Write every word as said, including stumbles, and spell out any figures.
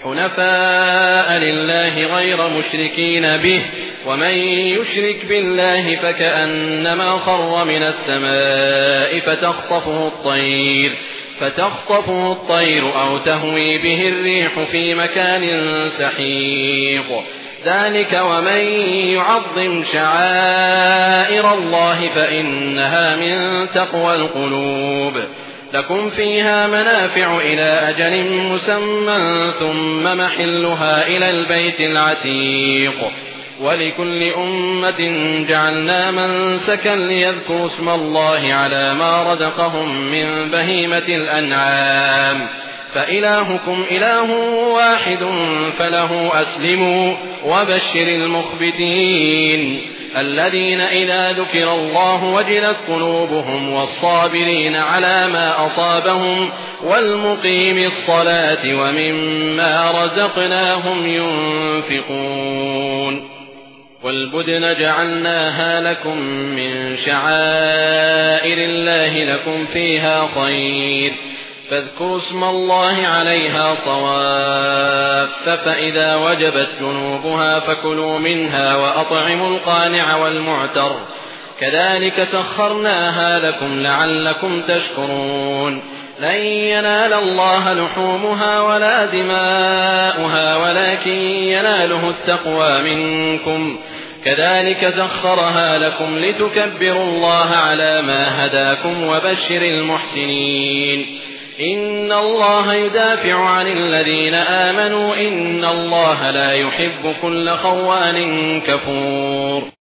حنفاء لله غير مشركين به، ومن يشرك بالله فكأنما خر من السماء فتخطفه الطير فتخطفه الطير أو تهوي به الريح في مكان سحيق. ذلك ومن يعظم شعائر الله فإنها من تقوى القلوب. لكم فيها منافع إلى أجل مسمى ثم محلها إلى البيت العتيق. ولكل أمة جعلنا منسكا ليذكروا اسم الله على ما رزقهم من بهيمة الأنعام، فإلهكم إله واحد فله أسلموا وبشر المخبتين الذين إذا ذكر الله وجلت قلوبهم والصابرين على ما أصابهم والمقيم الصلاة وممما رزقناهم ينفقون. والبدن جعلناها لكم من شعائر الله لكم فيها خير، فاذكروا اسم الله عليها صواف، فإذا وجبت جنوبها فكلوا منها وأطعموا القانع والمعتر، كذلك سخرناها لكم لعلكم تشكرون. لن ينال الله لحومها ولا دماؤها ولكن يناله التقوى منكم، كذلك سخرها لكم لتكبروا الله على ما هداكم وبشر المحسنين. إن الله يدافع عن الذين آمنوا إن الله لا يحب كل خوان كفور.